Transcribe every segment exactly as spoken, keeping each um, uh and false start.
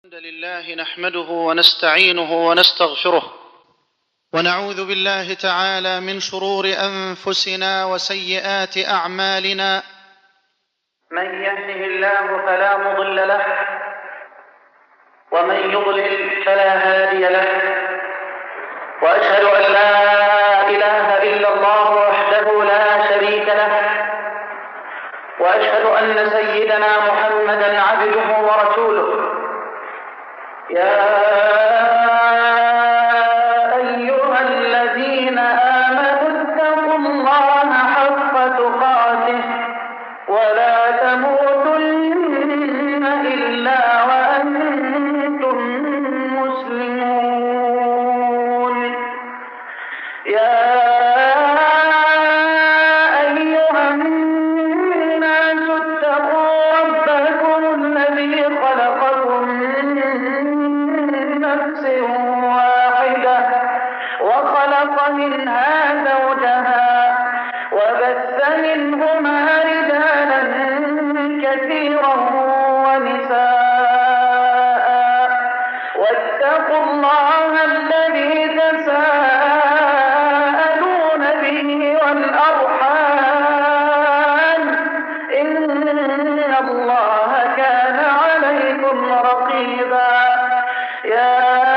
الحمد لله نحمده ونستعينه ونستغفره ونعوذ بالله تعالى من شرور أنفسنا وسيئات أعمالنا. من يهده الله فلا مضل له ومن يضلل فلا هادي له، وأشهد أن لا إله إلا الله وحده لا شريك له، وأشهد أن سيدنا محمدًا عبده ورسوله. يا أيها الذين آمنوا اتقوا الله حق تقاته ولا تموتن إلا وأنتم مسلمون. يا أيها الناس اتقوا ربكم الذي خلقكم واحدة وخلق منها زوجها وبث منهما رجالا كثيرا ونساء، واتقوا الله الذي تساءلون به والأرحام إن الله كان عليكم رقيبا. يا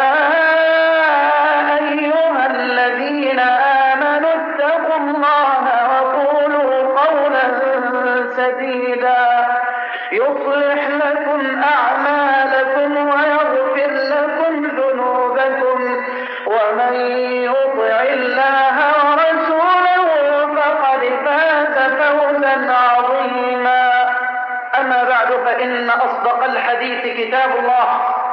يصلح لكم أعمالكم ويغفر لكم ذنوبكم، ومن يطع الله ورسوله فقد فاز فوزا عظيما. أما بعد، فإن أصدق الحديث كتاب الله،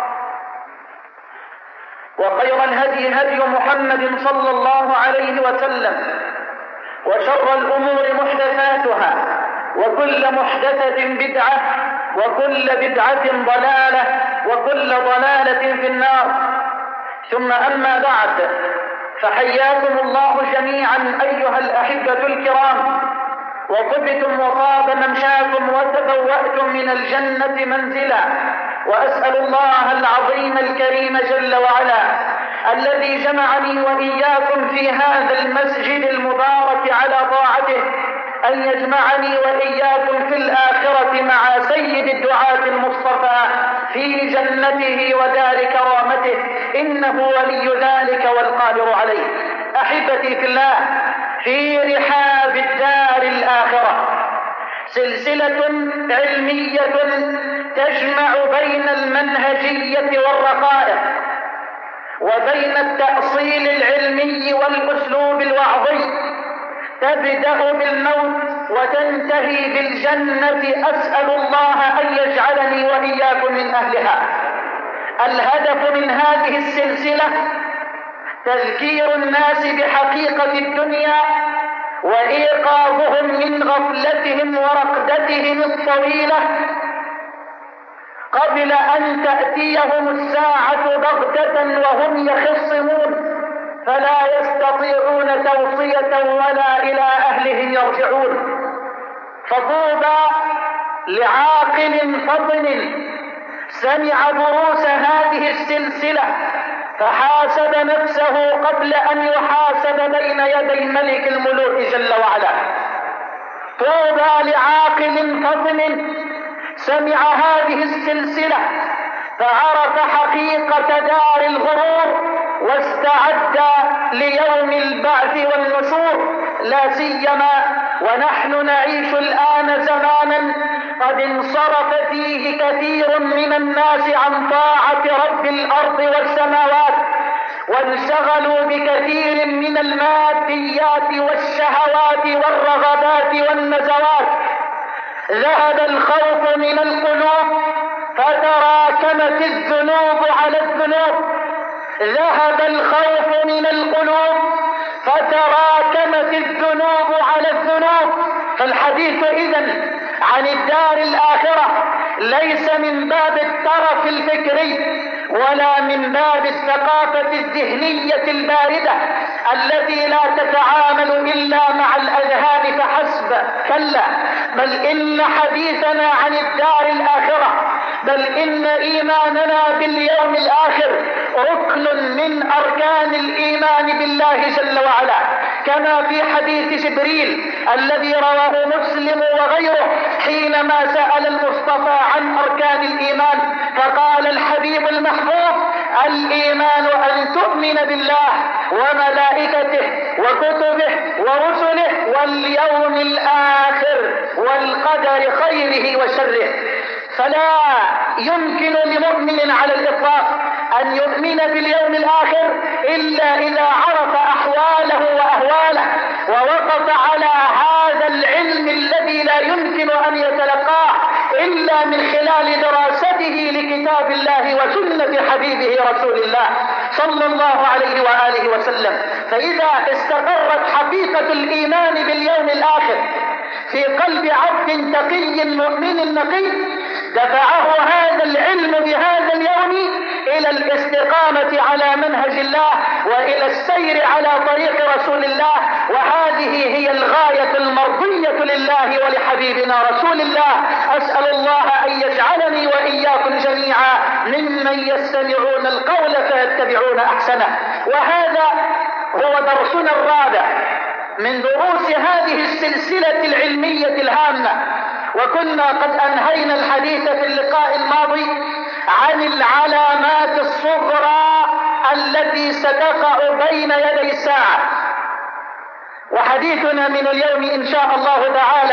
وخير الهدي هدي محمد صلى الله عليه وسلم، وشر الأمور محدثاتها، وكل محدثة بدعة، وكل بدعة ضلالة، وكل ضلالة في النار. ثم أما بعد، فحياكم الله جميعا أيها الأحبة الكرام، وطبتم وطاب ممشاكم وتبوأتم من الجنة منزلا، وأسأل الله العظيم الكريم جل وعلا الذي جمعني وإياكم في هذا المسجد المبارك على طاعته أن يجمعني وإياكم في الآخرة مع سيد الدعاة المصطفى في جنته ودار كرامته، إنه ولي ذلك والقادر عليه. أحبتي في الله، في رحاب الدار الآخرة سلسلة علمية تجمع بين المنهجية والرقائق، وبين التأصيل العلمي والأسلوب الوعظي، تبدأ بالموت وتنتهي بالجنة. أسأل الله أن يجعلني وإياكم من أهلها. الهدف من هذه السلسلة تذكير الناس بحقيقة الدنيا، وإيقاظهم من غفلتهم ورقدتهم الطويلة قبل أن تأتيهم الساعة بغتة وهم يخصمون، فلا يستطيعون توصية ولا إلى أهلهم يرجعون. فطوبى لعاقل فطن سمع دروس هذه السلسلة فحاسب نفسه قبل أن يحاسب بين يدي ملك الملوك جل وعلا. طوبى لعاقل فطن سمع هذه السلسلة فعرف حقيقة دار الغرور واستعد ليوم البعث والنشور، لا سيما ونحن نعيش الآن زمانا قد انصرف فيه كثير من الناس عن طاعة رب الأرض والسماوات، وانشغلوا بكثير من الماديات والشهوات والرغبات والنزوات. ذهب الخوف من القلوب فتراكمت الذنوب على الذنوب. ذهب الخوف من القلوب فتراكمت الذنوب على الذنوب. فالحديث إذن عن الدار الآخرة ليس من باب الترف الفكري ولا من باب الثقافة الذهنية الباردة، التي لا تتعامل إلا مع الأذهان فحسب، كلا، بل إن حديثنا عن الدار الآخرة، بل إن إيماننا باليوم الآخر ركن من أركان الإيمان بالله جل وعلا، كما في حديث جبريل الذي رواه مسلم وغيره حينما سأل المصطفى عن أركان الإيمان فقال الحبيب المحبوب: الإيمان أن تؤمن بالله وملائكته وكتبه ورسله واليوم الآخر والقدر خيره وشره. فلا يمكن لمؤمن على الإطلاق أن يؤمن باليوم الآخر إلا إذا عرف أحواله وأهواله ووقف على هذا العلم الذي لا يمكن أن يتلقاه إلا من خلال دراسته لكتاب الله وسنة حبيبه رسول الله صلى الله عليه وآله وسلم. فإذا استقرت حقيقة الإيمان باليوم الآخر في قلب عبد تقي مؤمن نقي دفعه هذا العلم بهذا اليوم إلى الاستقامة على منهج الله وإلى السير على طريق رسول الله، وهذه هي الغاية المرضية لله ولحبيبنا رسول الله. أسأل الله أن يجعلني وإياكم جميعا ممن يستمعون القول فيتبعون أحسنه. وهذا هو درسنا الرابع من دروس هذه السلسلة العلمية الهامة، وكنا قد أنهينا الحديث في اللقاء الماضي عن العلامات الصغرى التي ستقع بين يدي الساعة، وحديثنا من اليوم إن شاء الله تعالى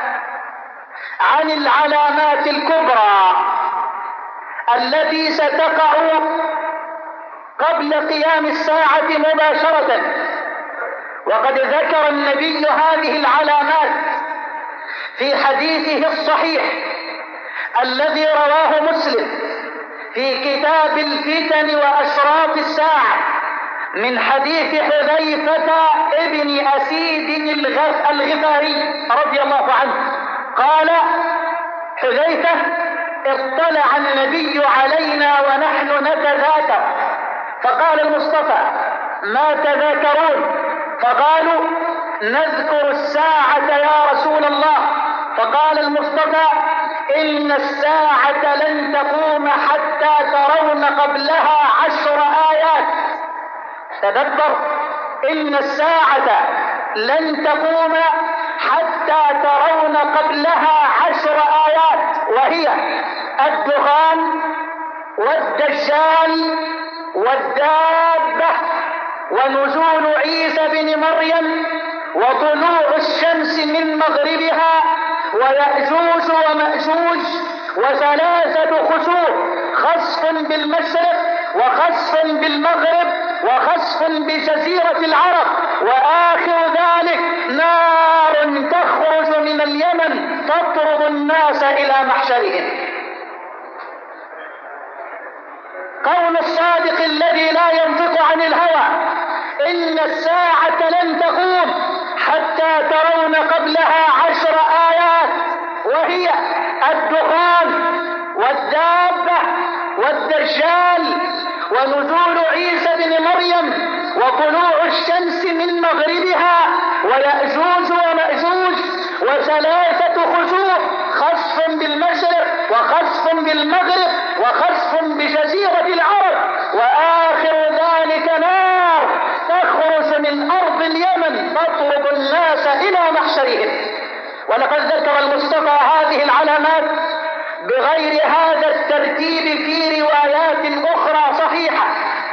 عن العلامات الكبرى التي ستقع قبل قيام الساعة مباشرة. وقد ذكر النبي هذه العلامات في حديثه الصحيح الذي رواه مسلم في كتاب الفتن وأشراط الساعة من حديث حذيفة ابن أسيد الغفاري رضي الله عنه قال حذيفة: اطلع النبي علينا ونحن نتذاكر، فقال المصطفى: ما تذاكرون؟ فقالوا: نذكر الساعة يا رسول الله. فقال المصطفى: إن الساعة لن تقوم حتى ترون قبلها عشر آيات. تذكر: إن الساعة لن تقوم حتى ترون قبلها عشر آيات، وهي الدخان والدجال والدابة ونزول عيسى بن مريم وطلوع الشمس من مغربها ويأجوج ومأجوج وثلاثة خسوف: خسف بالمشرق وخسف بالمغرب وخسف بجزيرة العرب، وآخر ذلك نار تخرج من اليمن تطرد الناس إلى محشرهم. قول الصادق الذي لا ينطق عن الهوى: إن الساعة لن تقوم حتى ترون قبلها عشر آيات، وهي الدخان والدابة والدجال ونزول عيسى بن مريم وطلوع الشمس من مغربها ويأجوج ومأجوج وثلاثة خسوف: خسف بالمشرق وخسف بالمغرب وخسف بجزيرة العرب، وآخر ذلك نار تخرج من أرض اليمن تطرد الناس إلى محشرهم. ولقد ذكر المصطفى هذه العلامات بغير هذا الترتيب في روايات أخرى صحيحة،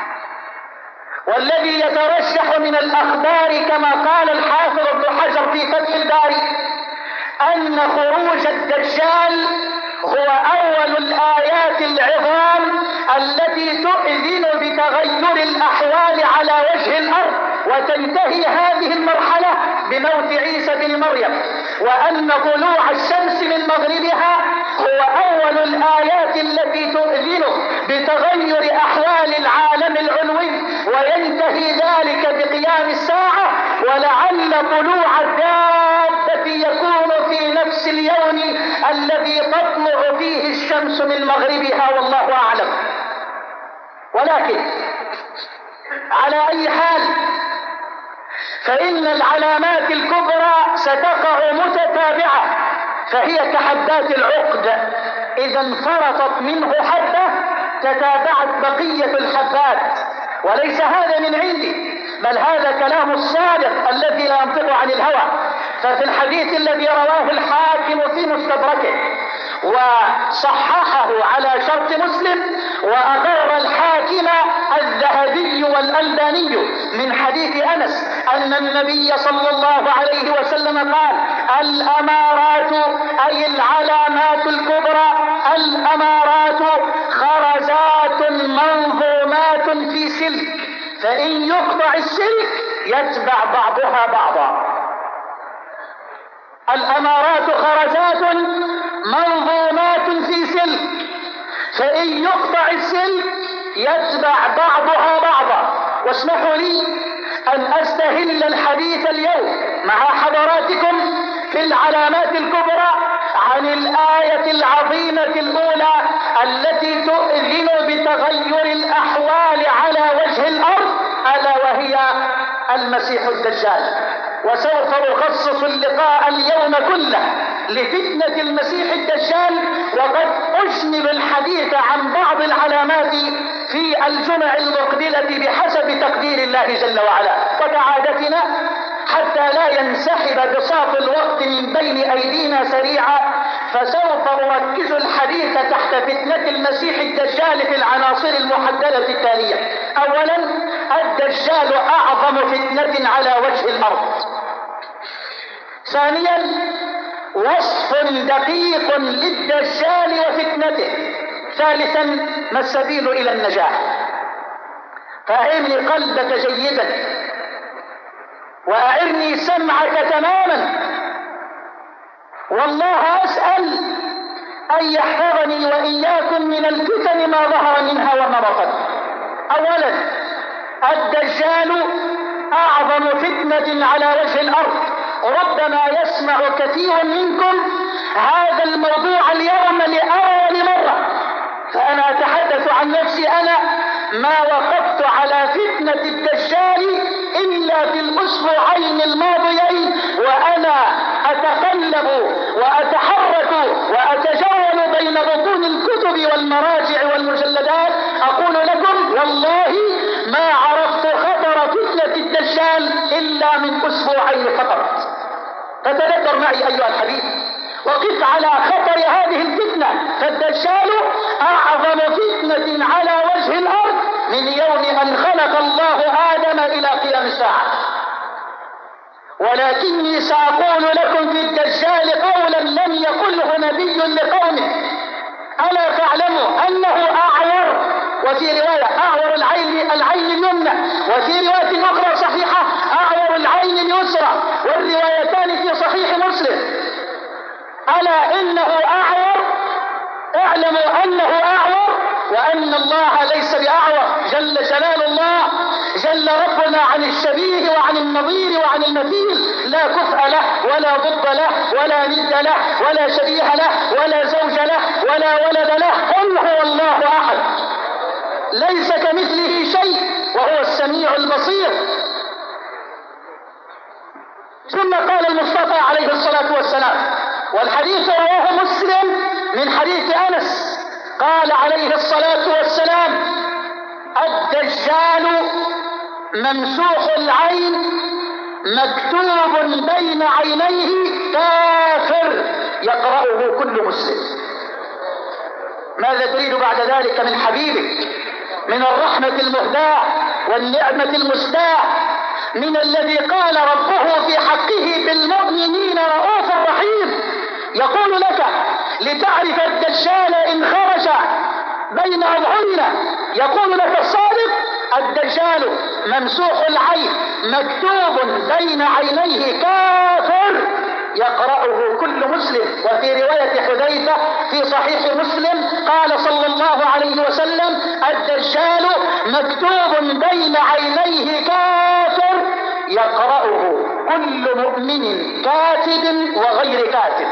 والذي يترشح من الأخبار كما قال الحافظ ابن حجر في فتح الباري أن خروج الدجال هو أول الآيات العظام التي تؤذن بتغير الأحوال على وجه الأرض، وتنتهي هذه المرحلة بموت عيسى بن مريم، وأن طلوع الشمس من مغربها هو أول الآيات التي تؤذن بتغير أحوال العالم العلوي، وينتهي ذلك بقيام الساعة، ولعل طلوع الدابة يكون في نفس اليوم الذي تطلع فيه الشمس من مغربها، والله أعلم. ولكن على أي حال فإن العلامات الكبرى ستقع متتابعة، فهي كحبات العقد، إذا انفرطت منه حبة تتابعت بقية الحبات. وليس هذا من عندي، بل هذا كلام الصادق الذي لا ينطق عن الهوى. ففي الحديث الذي رواه الحاكم في مستدركه وصححه على شرط مسلم وأقر الحاكم الذهبي والألباني من حديث أنس أن النبي صلى الله عليه وسلم قال: الأمارات أي العلامات الكبرى، الأمارات خرزات منظومات في سلك، فإن يقطع السلك يتبع بعضها بعضا. الأمارات خرزات منظومات في سلك، فإن يقطع السلك يتبع بعضها بعضا. واسمحوا لي أن أستهل الحديث اليوم مع حضراتكم في العلامات الكبرى عن الآية العظيمة الأولى التي تؤذن بتغير الأحوال على وجه الأرض، ألا وهي المسيح الدجال. وسوف أخصص اللقاء اليوم كله لفتنة المسيح الدجال، وقد أجمل الحديث عن بعض العلامات في الجمع المقبلة بحسب تقدير الله جل وعلا. وكعادتنا حتى لا ينسحب بساط الوقت من بين أيدينا سريعا، فسوف أركز الحديث تحت فتنة المسيح الدجال في العناصر المحددة التالية. أولا، الدجال أعظم فتنة على وجه الأرض. ثانيا، وصف دقيق للدجال وفتنته. ثالثا، ما السبيل إلى النجاح. فأعرني قلبك جيدا وأعرني سمعك تماما، والله أسأل أن يحفظني وإياكم من الفتن ما ظهر منها وما بطن. أولا، الدجال أعظم فتنة على وجه الأرض. ربما يسمع كثير منكم هذا الموضوع اليوم لأول مرة، فأنا أتحدث عن نفسي. أنا ما وقفت على فتنة الدجال إلا في الأسبوعين الماضيين وأنا أتقلب وأتحرك وأتجول بين بطون الكتب والمراجع والمجلدات، أقول لكم والله ما عرفت خطر فتنة الدجال إلا من أسبوعين فقط. فتدبر معي أيها الحبيب، وقف على خطر هذه الفتنة. فالدجال أعظم فتنة على وجه الأرض من يوم أن خلق الله آدم إلى قيام الساعة. ولكني سأقول لكم في الدجال قولا لم يقله نبي لقومه. ألا تعلموا أنه أعور، وفي رواية أعور العين العين اليمنى، وفي رواية أخرى صحيحة أعور العين اليسرى، والروايتان في صحيح مسلم. ألا إنه أعور، اعلموا أنه أعور، وأن الله ليس بأعور جل جلال الله، جل ربنا عن الشبيه وعن النظير وعن المثيل، لا كفء له ولا ضد له ولا ند له ولا شبيه له ولا زوج له ولا ولد له. قل هو الله أحد، ليس كمثله شيء وهو السميع البصير. ثم قال المصطفى عليه الصلاة والسلام، والحديث رواه مسلم من حديث أنس، قال عليه الصلاة والسلام: الدجال ممسوح العين مكتوب بين عينيه كافر يقرأه كل مسلم. ماذا تريد بعد ذلك من حبيبك، من الرحمة المهداة والنعمة المسداة، من الذي قال ربه في حقه بالمؤمنين رؤوف رحيم؟ يقول لك لتعرف الدجال إن خرج بين أظهرنا، يقول لك الصادق: الدجال ممسوح العين مكتوب بين عينيه كافر يقرأه كل مسلم. وفي رواية حذيفة في صحيح مسلم قال صلى الله عليه وسلم: الدجال مكتوب بين عينيه كافر يقرأه كل مؤمن كاتب وغير كاتب.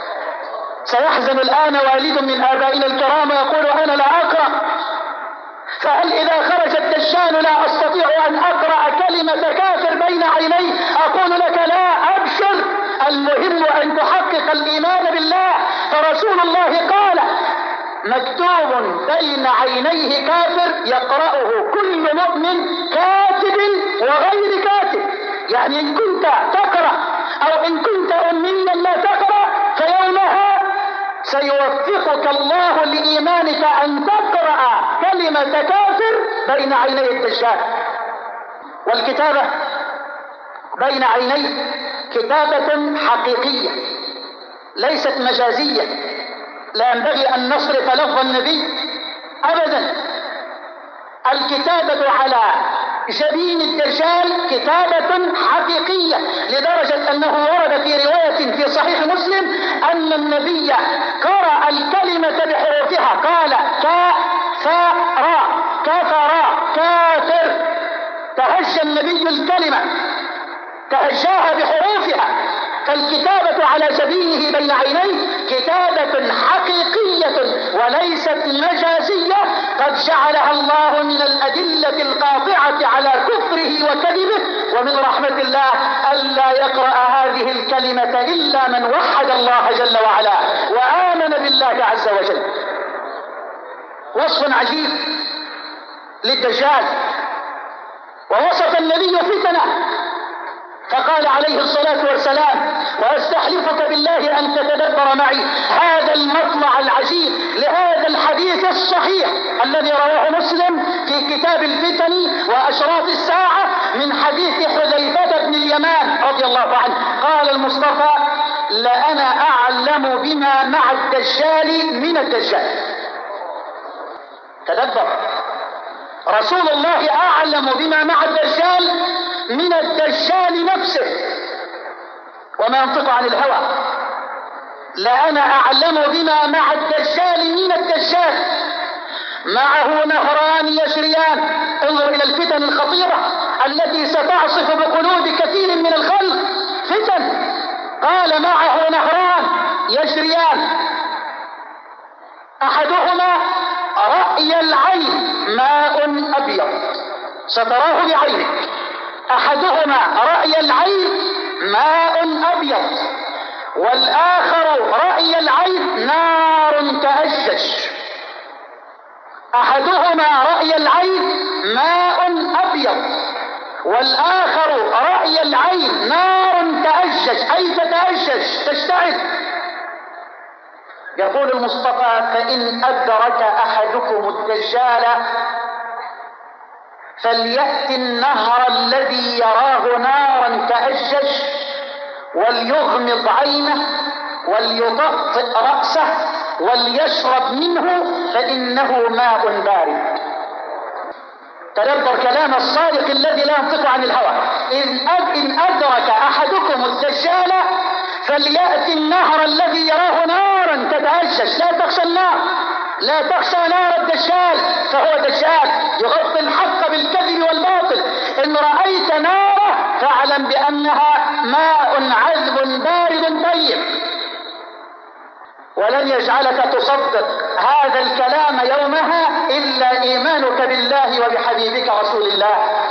سيحزن الآن والد من آبائنا الكرام ويقول: أنا لا أقرأ، فهل إذا خرج الدجال لا أستطيع أن أقرأ كلمة كافر بين عيني؟ أقول لك لا، أبشر، المهم أن تحقق الإيمان بالله. فرسول الله قال: مكتوب بين عينيه كافر يقرأه كل مؤمن، كاتب وغير كاتب. يعني إن كنت تقرأ أو إن كنت أميا لا تقرأ، فيومها سيوفقك الله لإيمانك أن تقرأ كلمة كافر بين عيني الدجال. والكتابة بين عينيه كتابة حقيقية ليست مجازية. لا ينبغي أن نصرف لفظ النبي أبدا. الكتابة على جبين الدجال كتابة حقيقية، لدرجة أنه ورد في رواية في صحيح مسلم أن النبي قرأ الكلمة بحروفها، قال: كافر، كفر، كافر. تهجى النبي الكلمة، تهجاها بحروفها. فالكتابة على جبينه بين عينيه كتابة حقيقية وليست مجازية، قد جعلها الله من الأدلة القاطعة على كفره وكذبه. ومن رحمة الله ألا يقرأ هذه الكلمة إلا من وحد الله جل وعلا وآمن بالله عز وجل. وصف عجيب للدجال. ووصف النبي فتنه فقال عليه الصلاة والسلام: وأستحلفك بالله أن تتدبر معي هذا المطلع العجيب لهذا الحديث الصحيح الذي رواه مسلم في كتاب الفتن وأشراط الساعة من حديث حذيفة بن اليمان رضي الله عنه. قال المصطفى: لأنا أعلم بما مع الدجال من الدجال. تدبر، رسول الله أعلم بما مع الدجال من الدجال نفسه، وما ينطق عن الهوى. لأنا أعلم بما مع الدجال من الدجال. معه نهران يجريان. انظر إلى الفتن الخطيرة التي ستعصف بقلوب كثير من الخلق. فتن. قال: معه نهران يجريان، أحدهما رأي العين، ماء أبيض ستراه بعينك. أحدهما رأي العين، ماء أبيض، والآخر رأي العين، نار تأجج. أحدهما رأي العين، ماء أبيض، والآخر رأي العين، نار تأجج، أي تتأجج تشتعل. يقول المصطفى: فإن أدرك أحدكم الدجال فليأتي النهر الذي يراه نارا تأجج وليغمض عينه وليطأطئ رأسه وليشرب منه فإنه ماء بارد. تدبر كلام الصادق الذي لا ينطق عن الهوى. إن أدرك أحدكم الدجال فليأتي النهر الذي يراه نارا تتأجج. لا تخشى النار، لا تخشى نار الدجال، فهو دجال يغطي الحق بالكذب والباطل. إن رأيت ناره فاعلم بأنها ماء عذب بارد طيب. ولن يجعلك تصدق هذا الكلام يومها إلا إيمانك بالله وبحبيبك رسول الله.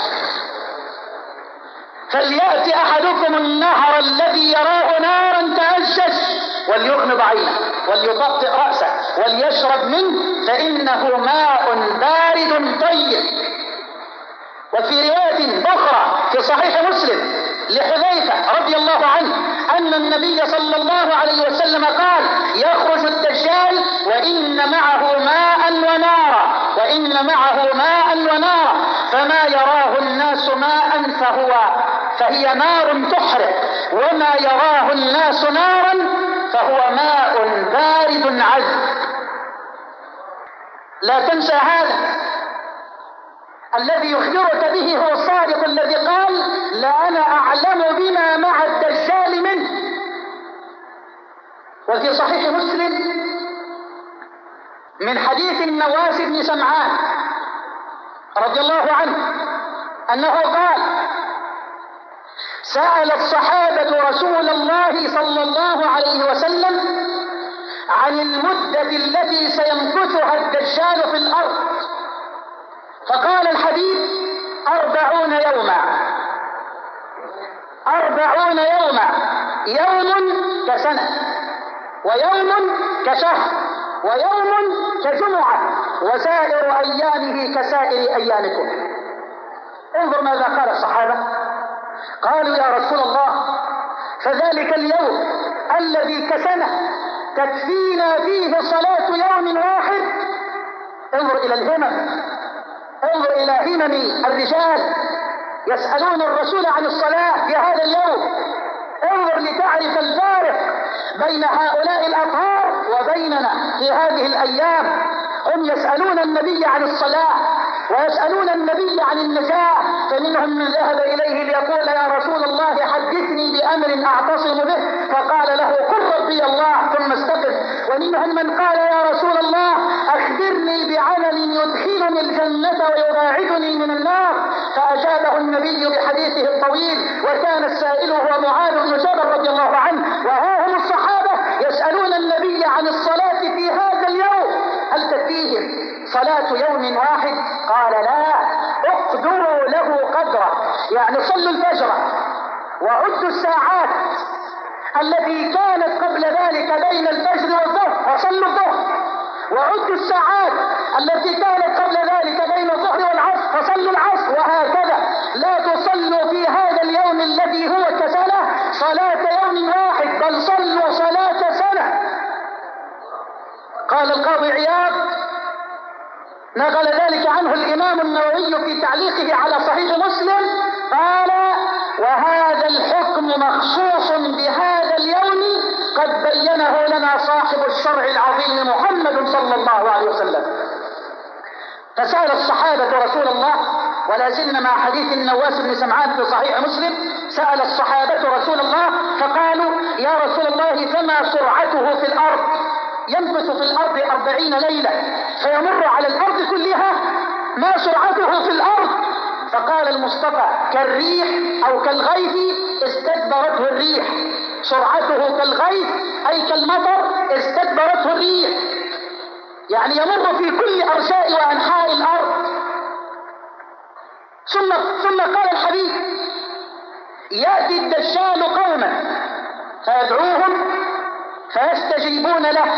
فليأتي أحدكم النهر الذي يراه نارا تأجج وليغمض عينه وليطأطئ رأسه وليشرب منه فإنه ماء بارد طيب. وفي رواية أخرى في صحيح مسلم لحذيفة رضي الله عنه أن النبي صلى الله عليه وسلم قال: يخرج الدجال وإن معه ماء ونارا، وإن معه ماء ونارا، فما يراه الناس ماء فهو فهي نار تحرق، وما يراه الناس نارا فهو ماء بارد عذب. لا تنسى هذا. الذي يخبرك به هو الصادق الذي قال: لا أنا أعلم بما مع الدجال منه. وفي صحيح مسلم من حديث النواس بن سمعان رضي الله عنه أنه قال: سأل الصحابة رسول الله صلى الله عليه وسلم عن المدة التي سيمكثها الدجال في الأرض، أربعون يوما، يوم كسنة، ويوم كشهر، ويوم كجمعة، وسائر أيامه كسائر أيامكم. انظر ماذا قال الصحابة. قالوا يا رسول الله فذلك اليوم الذي كسنة تكفينا فيه صلاة يوم واحد. انظر إلى الهمم، انظر إلى همم الرجال يسألون الرسول عن الصلاة في هذا اليوم. انظر لتعرف الفارق بين هؤلاء الأطهار وبيننا في هذه الأيام. هم يسألون النبي عن الصلاة ويسألون النبي عن النجاة، فمنهم من ذهب إليه ليقول يا رسول الله حدثني بأمر أعتصم به، فقال له قل ربي الله ثم استقم. ومنهم من قال يا رسول الله أخبرني بعمل يدخلني الجنة ويباعدني من النار، فأجابه النبي بحديثه الطويل، وكان السائل هو معاذ بن جبل رضي الله عنه. وها هم الصحابة يسألون النبي عن الصلاة في هذا اليوم، هل تكفيهم صلاة يوم واحد؟ قال لا، اقدروا له قدره، يعني صلوا الفجر وعدوا الساعات التي كانت قبل ذلك بين الفجر والظهر وصلوا الظهر، وعدوا الساعات التي كانت قبل ذلك بين الظهر والعصر فصلوا العصر، وهكذا. لا تصلوا في هذا اليوم الذي هو كسنة صلاة يوم واحد، بل صلوا صلاة سنة. قال القاضي عياض نقل ذلك عنه الإمام النووي في تعليقه على صحيح مسلم، قال وهذا الحكم مخصوص بهذا اليوم قد بينه لنا صاحب الشرع العظيم محمد صلى الله عليه وسلم. فسأل الصحابة رسول الله، ولا زلنا مع حديث النواس بن سمعان في صحيح مسلم، سأل الصحابة رسول الله فقالوا يا رسول الله فما سرعته في الأرض؟ يمكث في الأرض أربعين ليلة فيمر على الأرض كلها، ما سرعته في الأرض؟ فقال المصطفى كالريح أو كالغيث استدبرته الريح. سرعته كالغيث أي كالمطر استدبرته الريح، يعني يمر في كل أرجاء وأنحاء الأرض. ثم ثم قال الحبيب يأتي الدجال قوما فيدعوهم فيستجيبون له،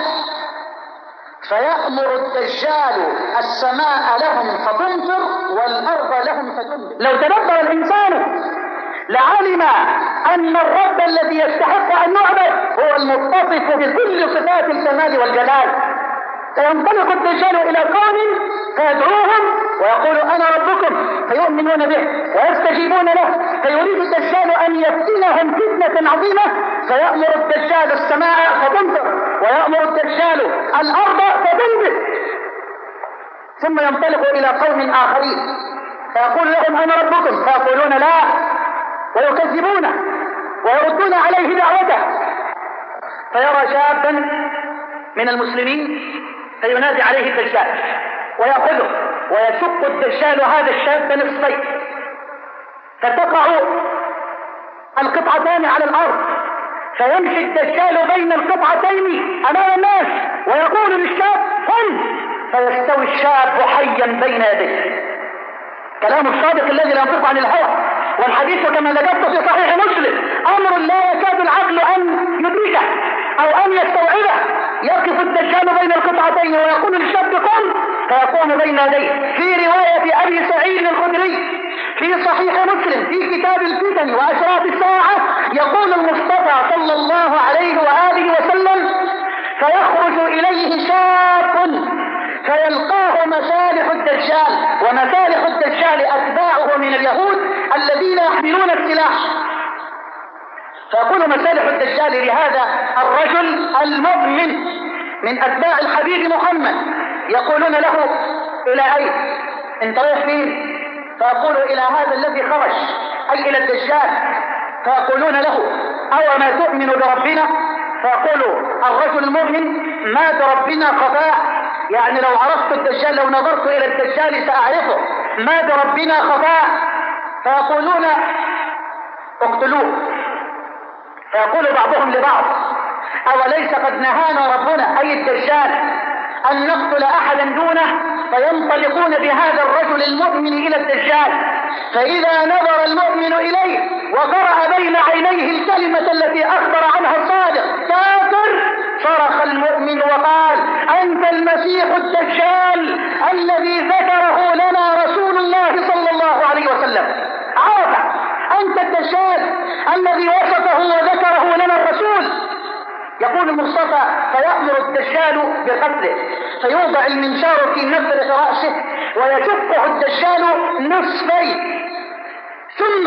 فيأمر الدجال السماء لهم فتمطر والأرض لهم فتنبت. لو تدبر الإنسان لعلم أن الرب الذي يستحق أن نعبد هو المتصف بكل صفات الكمال والجلال. فينطلق الدجال إلى قوم فيدعوهم ويقول أنا ربكم فيؤمنون به ويستجيبون له، فيريد الدجال أن يفتنهم فتنة عظيمة، فيأمر الدجال السماء فتمطر ويأمر الدجال الأرض فتنبت. ثم ينطلق إلى قوم آخرين فيقول لهم أنا ربكم فيقولون لا ويكذبونه ويردون عليه دعوته. فيرى شابا من المسلمين فينادي عليه الدجال ويأخذه ويشق الدجال هذا الشاب نصفين، فتقع القطعتان على الأرض، فيمشي الدجال بين القطعتين أمام الناس ويقول للشاب قم، فيستوي الشاب حيا بين يديه. كلام الصادق الذي لا ينطق عن الهوى، والحديث كما ذكرت في صحيح مسلم أمر لا يكاد العقل أن يدركه أو أن يستوعبه. يقف الدجال بين القطعتين ويقول للشاب قم، فيقوم بين يديه. في رواية أبي سعيد الخدري في صحيح مسلم في كتاب الفتن وأشراط الساعة يقول المصطفى صلى الله عليه وآله وسلم فيخرج إليه شاب فيلقاه مسالح الدجال، ومسالح الدجال أتباعه من اليهود الذين يحملون السلاح. فيقول مسالح الدجال لهذا الرجل المؤمن من أتباع الحبيب محمد، يقولون له إلى أين؟ انت رايح فين؟ فيقول إلى هذا الذي خرج أي إلى الدجال. فيقولون له أو ما تؤمن بربنا؟ فيقول الرجل المؤمن ما بربنا خفاء، يعني لو عرفت الدجال لو نظرت إلى الدجال سأعرفه، ما بربنا خفاء. فيقولون اقتلوه. فيقول بعضهم لبعض أوليس قد نهانا ربنا أي الدجال أن نقتل أحدا دونه؟ فينطلقون بهذا الرجل المؤمن إلى الدجال، فإذا نظر المؤمن إليه وقرأ بين عينيه الكلمة التي أخبر عنها الصادق كافر، صرخ المؤمن وقال: أنت المسيح الدجال الذي ذكره لنا رسول الله صلى الله عليه وسلم. عرف أنت الدجال الذي وصفه وذكره لنا الرسول. يقول المصطفى: فيأمر الدجال بقتله، فيوضع المنشار في نفرة رأسه ويشقه الدجال نصفين، ثم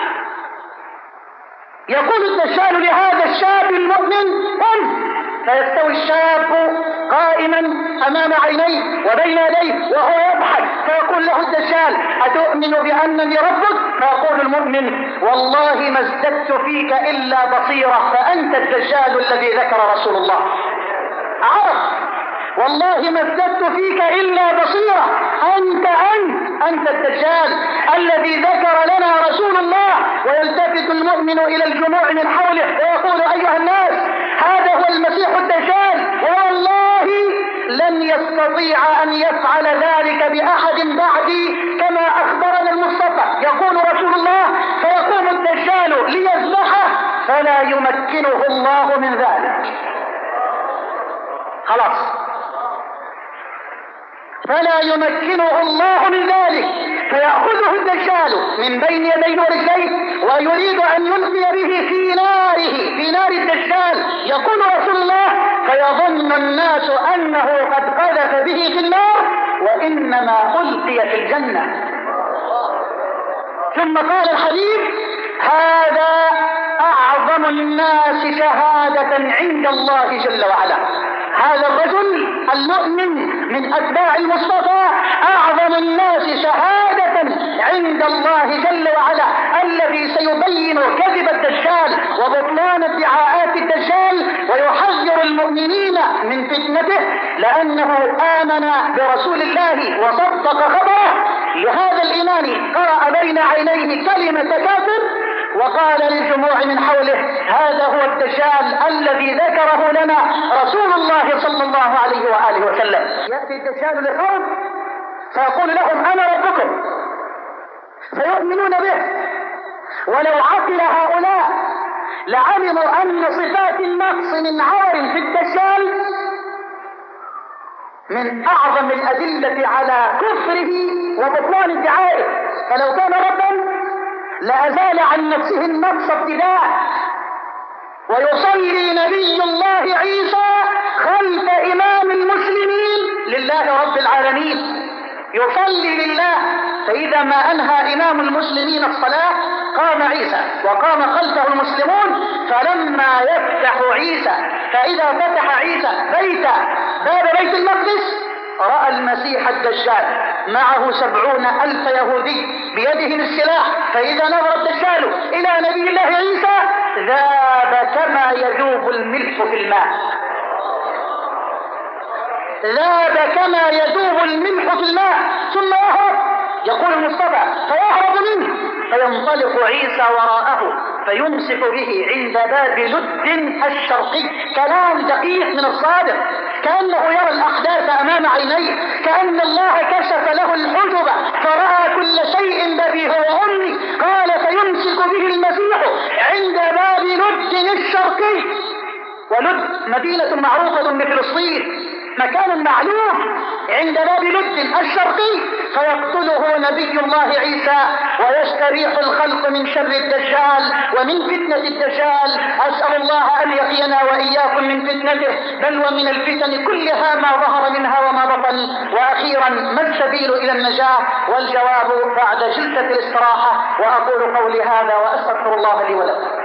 يقول الدجال لهذا الشاب المؤمن: قم، فيستوي الشاب قائما أمام عينيه وبين يديه وهو يضحك، فيقول له الدجال: أتؤمن بأنني ربك؟ فيقول المؤمن: والله ما ازددت فيك إلا بصيرة، فأنت الدجال الذي ذكر رسول الله. عرف: والله ما ازددت فيك إلا بصيرة، أنت أنت أنت الدجال الذي ذكر لنا رسول الله. ويلتفت المؤمن إلى الجموع من حوله ويقول: أيها الناس، هذا هو المسيح الدجال، والله لن يستطيع أن يفعل ذلك بأحد بعدي كما أخبرنا المصطفى. يقول رسول الله: فيقوم الدجال ليذبحه فلا يمكنه الله من ذلك. خلاص، فلا يمكنه الله من ذلك، فيأخذه الدجال من بين يديه ورجليه ويريد أن يلقي به في ناره، في نار الدجال. يقول رسول الله: فيظن الناس أنه قد قذف به في النار وإنما ألقي في الجنة. ثم قال الحبيب: هذا أعظم الناس شهادة عند الله جل وعلا. هذا الرجل المؤمن من أتباع المصطفى أعظم الناس شهادة عند الله جل وعلا، الذي سيبين كذب الدجال وبطلان ادعاءات الدجال ويحذر المؤمنين من فتنته، لأنه آمن برسول الله وصدق خبره. لهذا الإيمان قرأ بين عينيه كلمة كافر وقال للجموع من حوله: هذا هو الدجال الذي ذكره لنا رسول الله صلى الله عليه وآله وسلم. يأتي الدجال لقوم فيقول لهم: أنا ربكم، فيؤمنون به. ولو عقل هؤلاء لعلموا أن صفات النقص من عار في الدجال من أعظم الأدلة على كفره وبطلان ادعائه، فلو كان ربا لأزال عن نفسه النقص ابتداء. ويصلي نبي الله عيسى خلف إمام المسلمين لله رب العالمين، يصلي لله، فإذا ما أنهى إمام المسلمين الصلاة قام عيسى وقام خلفه المسلمون. فلما يفتح عيسى، فإذا فتح عيسى بيت باب بيت المقدس، رأى المسيح الدجال معه سبعون ألف يهودي بيدهم السلاح، فإذا نظر الدجال إلى نبي الله عيسى ذاب كما يذوب الملح في الماء، ذاب كما يذوب الملح في الماء، ثم يهرب. يقول المصطفى: فيهرب منه، فينطلق عيسى وراءه فيمسك به عند باب لد الشرقي. كلام دقيق من الصادق، كأنه يرى الأحداث أمام عينيه، كأن الله كشف له الحجب فرأى كل شيء بأبيه وأمي. قال: فيمسك به المسيح عند باب لد الشرقي، ولد مدينة معروفة بفلسطين، مكان معلوم عند باب لد الشرقي. فيقتله نبي الله عيسى ويستريح الخلق من شر الدجال ومن فتنة الدجال. أسأل الله أن يقينا وإياكم من فتنته، بل ومن الفتن كلها ما ظهر منها وما بطن. وأخيرا، ما السبيل إلى النجاة؟ والجواب بعد جلسة الاستراحة. وأقول قولي هذا وأستغفر الله لي ولكم.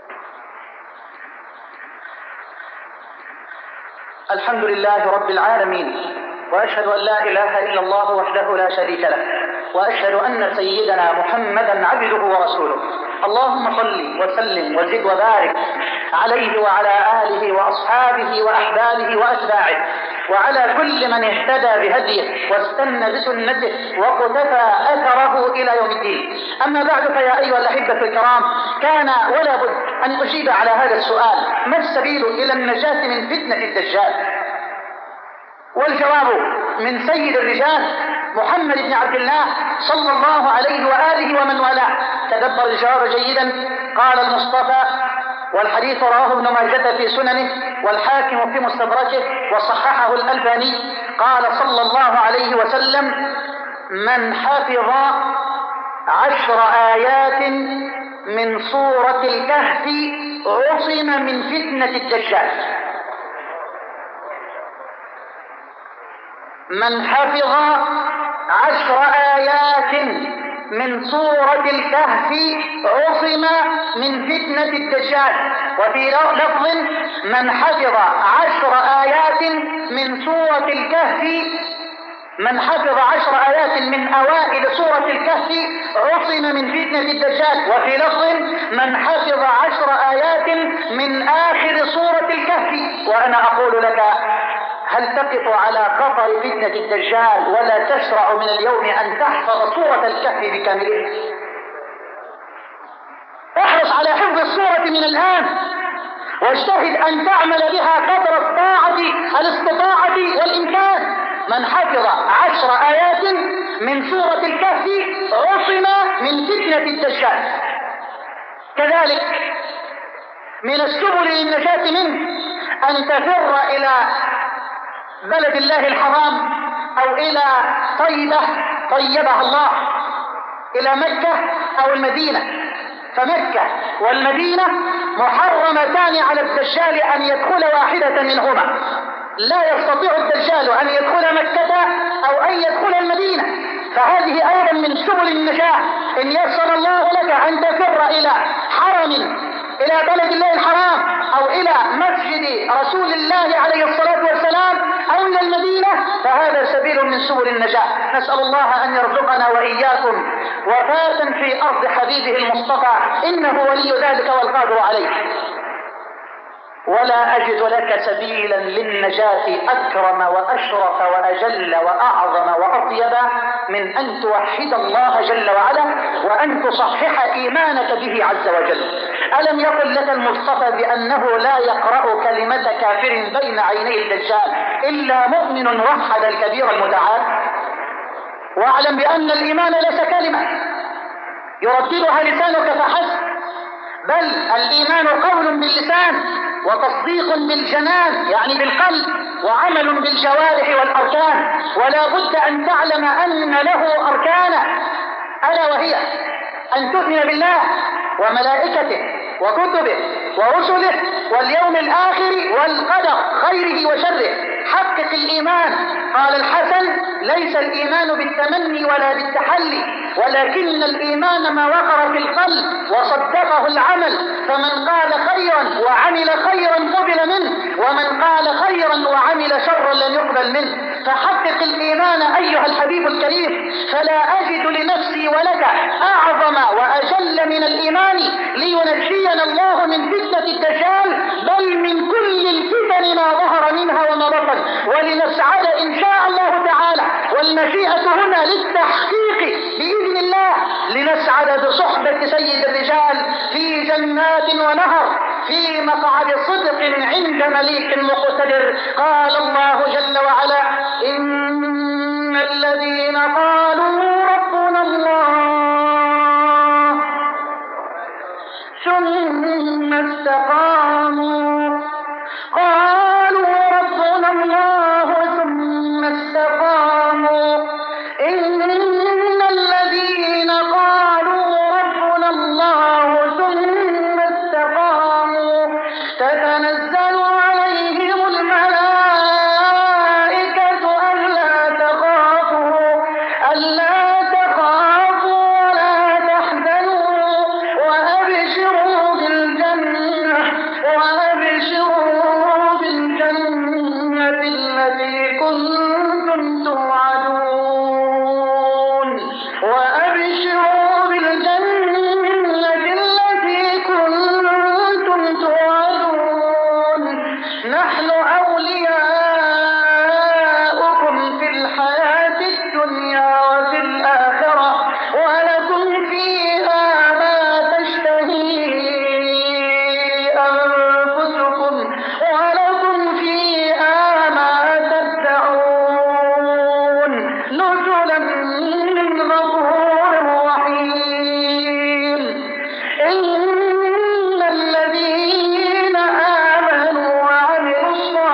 الحمد لله رب العالمين، وأشهد أن لا إله إلا الله وحده لا شريك له، وأشهد أن سيدنا محمدا عبده ورسوله. اللهم صل وسلم وزد وبارك عليه وعلى آله وأصحابه وأحبابه وأتباعه وعلى كل من اهتدى بهديه واستنى بسنته وقتفى أثره إلى يوم الدين. أما بعد، فيا أيها الأحبة الكرام، كان ولا بد أن أجيب على هذا السؤال: ما السبيل إلى النجاة من فتنة الدجال؟ والجواب من سيد الرجال محمد بن عبد الله صلى الله عليه وآله ومن والاه. تدبر الجواب جيدا. قال المصطفى، والحديث رواه ابن ماجه في سننه والحاكم في مستدركه وصححه الألباني، قال صلى الله عليه وسلم: من حفظ عشر آيات من سورة الكهف عصم من فتنة الدجال. من حفظ عشر آيات من سورة الكهف عصم من فتنة الدجال. وفي لفظ: من حفظ عشر آيات من سورة الكهف من حفظ عشر آيات من أوائل سورة الكهف عصم من فتنة الدجال. وفي لفظ: من حفظ عشر آيات من آخر سورة الكهف. وأنا أقول لك: هل تقف على خطر فتنة الدجال ولا تشرع من اليوم أن تحفظ سورة الكهف بكاملها؟ احرص على حفظ السورة من الآن، واجتهد أن تعمل بها قدر الطاعة الاستطاعة والإمكان. من حفظ عشر آيات من سورة الكهف عصم من فتنة الدجال. كذلك من السبل للنجاة منه أن تفر إلى بلد الله الحرام أو إلى طيبة طيبها الله، إلى مكة أو المدينة. فمكة والمدينة محرمتان على الدجال أن يدخل واحدة منهما. لا يستطيع الدجال أن يدخل مكة أو أن يدخل المدينة. فهذه أيضا من سبل النجاة. إن يسر الله لك أن تفر إلى حرم، إلى بلد الله الحرام، أو إلى مسجد رسول الله عليه الصلاة والسلام، أو إلى المدينة، فهذا سبيل من سبل النجاة. نسأل الله أن يرزقنا وإياكم وفاة في أرض حبيبه المصطفى، إنه ولي ذلك والقادر عليه. ولا أجد لك سبيلا للنجاة أكرم وأشرف وأجل وأعظم وأطيب من أن توحد الله جل وعلا وأن تصحح إيمانك به عز وجل. ألم يقل لك المصطفى بأنه لا يقرأ كلمة كافر بين عيني الدجال إلا مؤمن وحد الكبير المتعال؟ واعلم بأن الإيمان ليس كلمة يرددها لسانك فحسب، بل الإيمان قول باللسان وتصديق بالجنان يعني بالقلب وعمل بالجوارح والأركان. ولا بد أن تعلم أن له أركانا، ألا وهي أن تؤمن بالله وملائكته وكتبه ورسله واليوم الآخر والقدر خيره وشره. حقق الإيمان. قال الحسن: ليس الإيمان بالتمني ولا بالتحلي، ولكن الإيمان ما وقر في القلب وصدقه العمل. فمن قال خيرا وعمل خيرا قبل منه، ومن قال خيرا وعمل شرا لن يقبل منه. فحقق الإيمان أيها الحبيب الكريم. فلا أجد لنفسي ولك أعظم وأجل من الإيمان لينجينا الله من فتنة الدجال، بل من كل الفتن ما ظهر منها وما بطن، ولنسعد إن شاء الله تعالى. والمشيئة هنا للتحقيق بإذن الله، لنسعد بصحبة سيد الرجال في جنات ونهر في مقعد صدق عند مليك مقتدر. قال الله جل وعلا: إن الذين قالوا ربنا الله ثم استقاموا قالوا ربنا الله ثم استقاموا إن الذين قالوا ربنا الله ثم استقاموا تتنزل عليهم الملائكة ألا تخافوا ألا تخافوا ولا تحزنوا وأبشروا بالجنة وأبشروا بالجنة التي كنتم توعدون وأبشروا بالجنة التي كنتم توعدون نحن أولياؤكم في الحياة الدنيا وفي غفور رحيم. إن الذين آمنوا وعملوا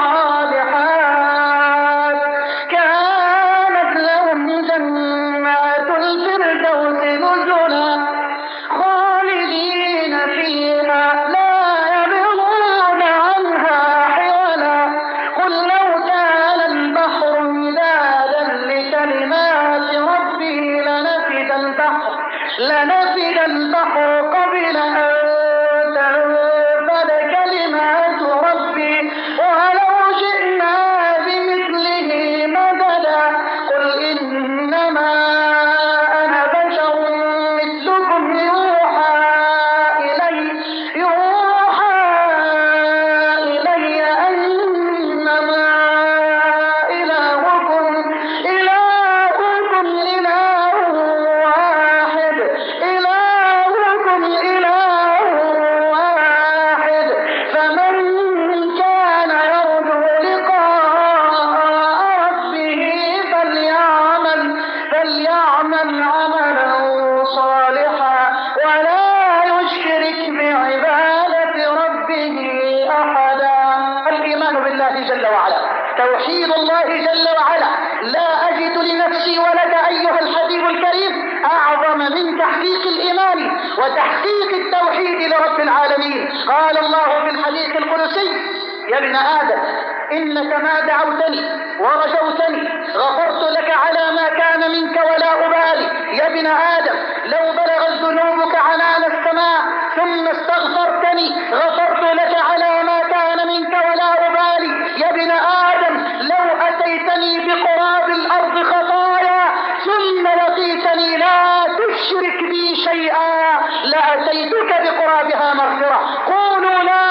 الصالحات كانت لهم جنات الفردوس نزلا خالدين فيها لا يبغون عنها حولا. قل لو كان البحر مدادا لكلمات ربي لنفد البحر لنفد البحر قبل أن تنفد كلمات ربي ولو جئنا بمثله مددا. قل إنما أنا بشر مثلكم يوحى إلي يوحى إلي أنما إلهكم إلهكم إله واحد إلهكم إله واحد. فمن كان يرجو لقاء ربه فليعمل فليعمل عملا صالحا ولا يشرك بعبادة ربه أحدا. الإيمان بالله جل وعلا، توحيد الله جل وعلا، لا أجد لنفسي ولك أيها الحبيب الكريم أعظم من تحقيق الإيمان وتحقيق التوحيد لرب العالمين. قال الله في الحديث القدسي: يا ابن آدم إنك ما دعوتني ورجوتني غفرت لك على ما كان منك ولا أبالي. يا ابن آدم لو بلغت ذنوبك عنان السماء ثم استغفرتني غفرت لك على ما كان منك ولا أبالي. يا ابن آدم لو أتيتني بقراب الأرض خطايا ثم لقيتني لا تشرك بي شيئا لأتيتك بقرابها مغفرة. قولوا لا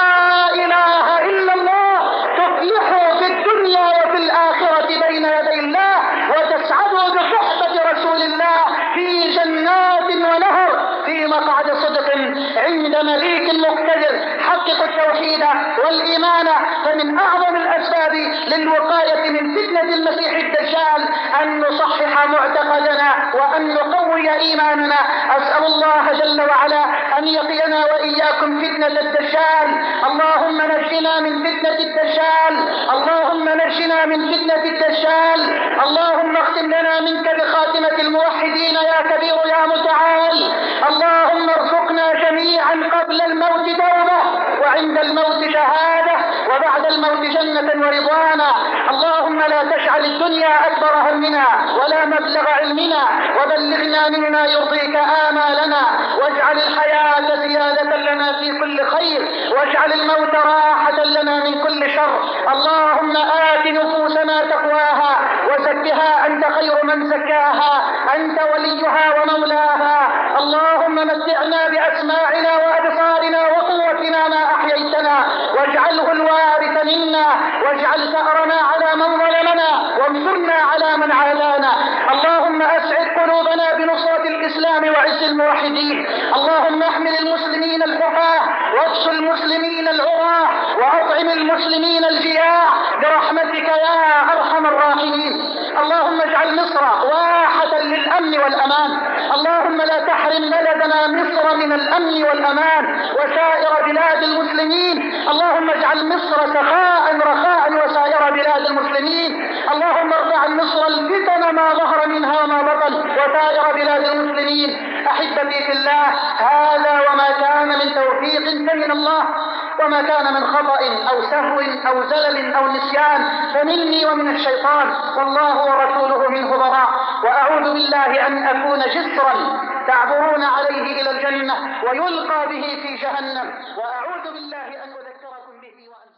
إله إلا الله تفلحوا في الدنيا وفي الآخرة بين يدي الله وتسعدوا بصحبة رسول الله في جنات ونهر في مقعد صدق عند مليك مقتدر. حققوا التوحيد والإيمان، فمن أعظم الأسباب للوقاية من فتنة المسيح الدجال أن نصحح معتقدنا وأن نقوي إيماننا. أسأل الله جل وعلا أن يقينا وإياكم فتنة الدجال. اللهم نجنا من فتنة الدجال، اللهم نجنا من فتنة الدجال. اللهم اختم لنا منك بخاتمة الموحدين يا كبير يا متعال. اللهم ارزقنا جميعا قبل الموت توبة وعند الموت شهادة وبعد الموت جنة ورضوانا. اللهم لا تجعل الدنيا أكبر همنا ولا مبلغ علمنا وبلغنا مما يرضيك آمالنا واجعل الحياة زيادة لنا في كل خير واجعل الموت راحة لنا من كل شر. اللهم آت نفوسنا تقواها وزكها أنت خير من زكاها أنت وليها ومولاها. اللهم متعنا بأسماعنا وأبصارنا وقوتنا ما أحييتنا واجعله الوارث منا واجعل ثأرنا على من ظلمنا وانصرنا على من عادانا. اللهم أسعد قلوبنا بنصرة الإسلام وعز الموحدين. اللهم احمل المسلمين الحفاة واكس المسلمين العراة وأطعم المسلمين الجياع برحمتك يا أرحم الراحمين. اللهم اجعل مصر واحة للأمن والأمان. اللهم لا تحرم بلدنا مصر من الأمن والأمان وسائر بلاد المسلمين. اللهم اجعل مصر سخاء رخاء وسائر بلاد المسلمين. اللهم ارفع عن مصر الفتن ما ظهر منها وما بطن وسائر بلاد المسلمين. أحبتي في الله، هذا وما كان من توفيق فمن الله وما كان من خطأ أو سهو أو زلل أو نسيان فمني ومن الشيطان والله ورسوله منه براء. وأعوذ بالله أن أكون جسرا تعبرون عليه إلى الجنة ويلقى به في جهنم، وأعوذ بالله أن أذكركم به وأن